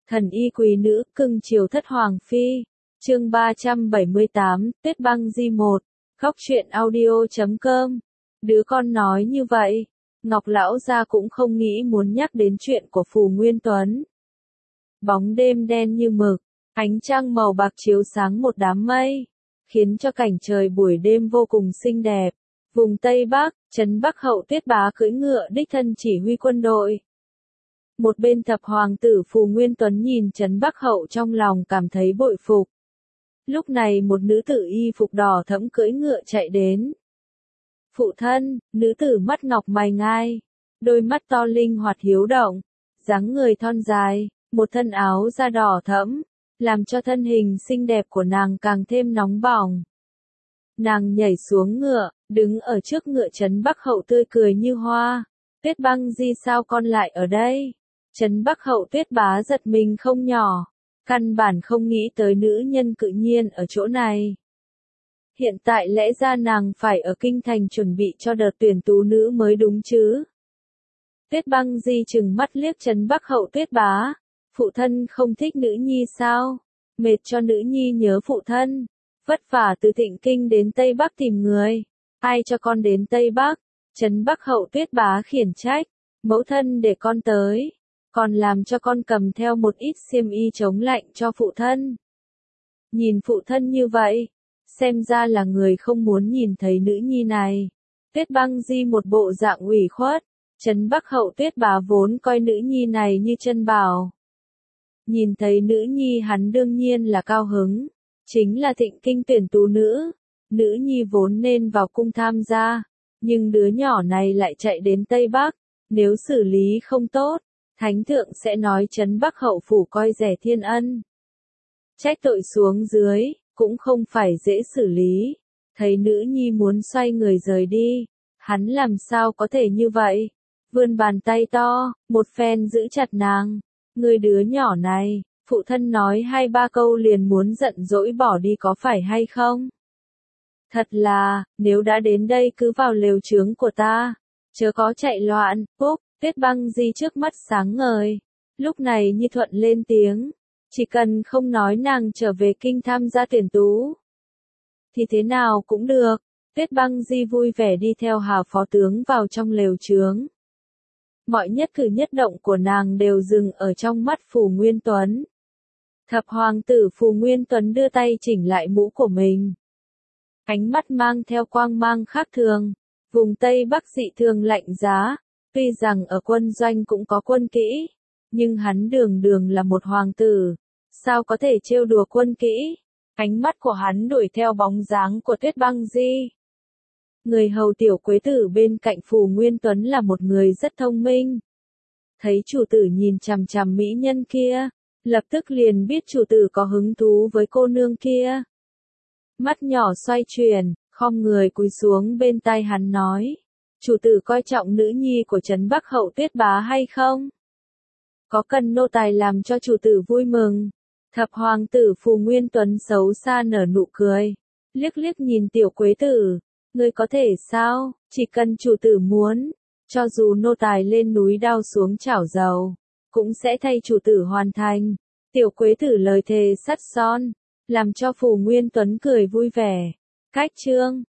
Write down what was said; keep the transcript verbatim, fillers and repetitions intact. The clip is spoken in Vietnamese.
Thần y quý nữ, cưng chiều thất hoàng phi. Chương ba trăm bảy mươi tám, Tuyết Băng Di một. Góc truyện audio chấm com. Đứa con nói như vậy, Ngọc lão gia cũng không nghĩ muốn nhắc đến chuyện của Phù Nguyên Tuấn. Bóng đêm đen như mực, ánh trăng màu bạc chiếu sáng một đám mây, khiến cho cảnh trời buổi đêm vô cùng xinh đẹp. Vùng Tây Bắc, trấn Bắc Hậu Tuyết Bá cưỡi ngựa đích thân chỉ huy quân đội. Một bên thập hoàng tử Phù Nguyên Tuấn nhìn trấn Bắc Hậu trong lòng cảm thấy bội phục. Lúc này một nữ tử y phục đỏ thẫm cưỡi ngựa chạy đến. Phụ thân, nữ tử mắt ngọc mày ngai, đôi mắt to linh hoạt hiếu động, dáng người thon dài, một thân áo da đỏ thẫm, làm cho thân hình xinh đẹp của nàng càng thêm nóng bỏng. Nàng nhảy xuống ngựa, đứng ở trước ngựa trấn Bắc Hậu tươi cười như hoa. Tuyết Băng Di, sao con lại ở đây? Trấn Bắc Hậu Tuyết Bá giật mình không nhỏ, căn bản không nghĩ tới nữ nhân cự nhiên ở chỗ này. Hiện tại lẽ ra nàng phải ở kinh thành chuẩn bị cho đợt tuyển tú nữ mới đúng chứ. Tuyết Băng Di trừng mắt liếc trấn Bắc Hậu Tuyết Bá. Phụ thân không thích nữ nhi sao? Mệt cho nữ nhi nhớ phụ thân. Vất vả từ Thịnh Kinh đến Tây Bắc tìm người. Ai cho con đến Tây Bắc? Trấn Bắc Hậu Tuyết Bá khiển trách. Mẫu thân để con tới. Còn làm cho con cầm theo một ít xiêm y chống lạnh cho phụ thân. Nhìn phụ thân như vậy, xem ra là người không muốn nhìn thấy nữ nhi này. Tuyết Băng Di một bộ dạng ủy khuất. Trấn Bắc Hậu Tuyết Bá vốn coi nữ nhi này như chân bảo. Nhìn thấy nữ nhi hắn đương nhiên là cao hứng. Chính là Thịnh Kinh tuyển tú nữ. Nữ nhi vốn nên vào cung tham gia. Nhưng đứa nhỏ này lại chạy đến Tây Bắc. Nếu xử lý không tốt, Thánh thượng sẽ nói trấn Bắc Hậu phủ coi rẻ thiên ân. Trách tội xuống dưới, cũng không phải dễ xử lý. Thấy nữ nhi muốn xoay người rời đi, hắn làm sao có thể như vậy? Vươn bàn tay to, một phen giữ chặt nàng. Người đứa nhỏ này, phụ thân nói hai ba câu liền muốn giận dỗi bỏ đi có phải hay không? Thật là, nếu đã đến đây cứ vào lều trướng của ta, chớ có chạy loạn. Phúc, Tuyết Băng Di trước mắt sáng ngời. Lúc này Nhi Thuận lên tiếng, chỉ cần không nói nàng trở về kinh tham gia tuyển tú, thì thế nào cũng được. Tuyết Băng Di vui vẻ đi theo Hà phó tướng vào trong lều trướng. Mọi nhất cử nhất động của nàng đều dừng ở trong mắt Phù Nguyên Tuấn. Thập hoàng tử Phù Nguyên Tuấn đưa tay chỉnh lại mũ của mình. Ánh mắt mang theo quang mang khác thường. Vùng Tây Bắc dị thường lạnh giá. Tuy rằng ở quân doanh cũng có quân kỹ, nhưng hắn đường đường là một hoàng tử. Sao có thể trêu đùa quân kỹ? Ánh mắt của hắn đuổi theo bóng dáng của Tuyết Băng Di. Người hầu tiểu quế tử bên cạnh Phù Nguyên Tuấn là một người rất thông minh. Thấy chủ tử nhìn chằm chằm mỹ nhân kia, lập tức liền biết chủ tử có hứng thú với cô nương kia. Mắt nhỏ xoay chuyển, khom người cúi xuống bên tai hắn nói. Chủ tử coi trọng nữ nhi của trấn Bắc Hậu Tuyết Bá hay không? Có cần nô tài làm cho chủ tử vui mừng? Thập hoàng tử Phù Nguyên Tuấn xấu xa nở nụ cười. Liếc liếc nhìn tiểu quế tử. Ngươi có thể sao? Chỉ cần chủ tử muốn. Cho dù nô tài lên núi đao xuống chảo dầu, cũng sẽ thay chủ tử hoàn thành. Tiểu quế tử lời thề sắt son, làm cho Phù Nguyên Tuấn cười vui vẻ. Cách chương